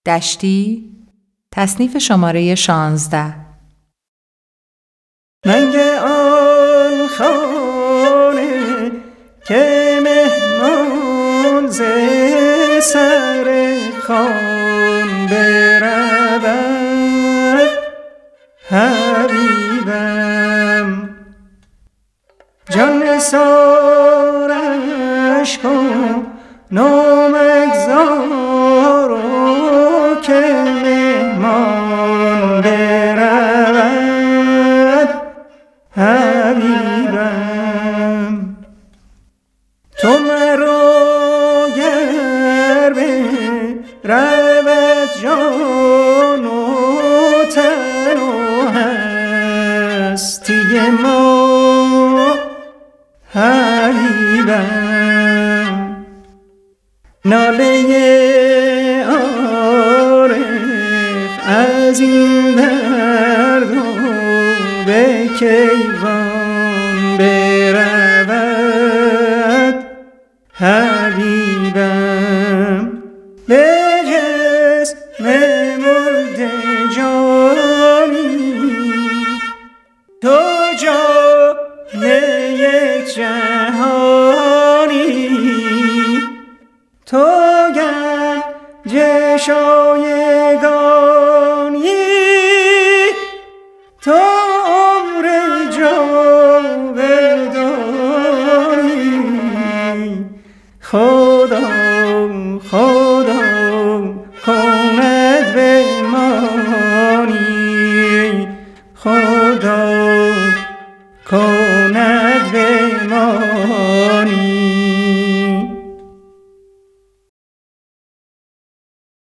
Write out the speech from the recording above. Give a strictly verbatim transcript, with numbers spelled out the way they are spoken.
دشتی، تصنیف شماره شانزده. منگ آن خانه که مهمان ز سر خوان برود، حبیبم جان نثارش کن نامگذار و که مهمان برود، حبیبم تو مرا گر برود جان و تن و هستی ما، حبیبم ناله عارف از این درد و به کیوان برود، حبیبم به جسم مرده جانی تو جان یک جهانی، تو گنج شایگانی، تو عمر جاودانی، خدا خدا کند به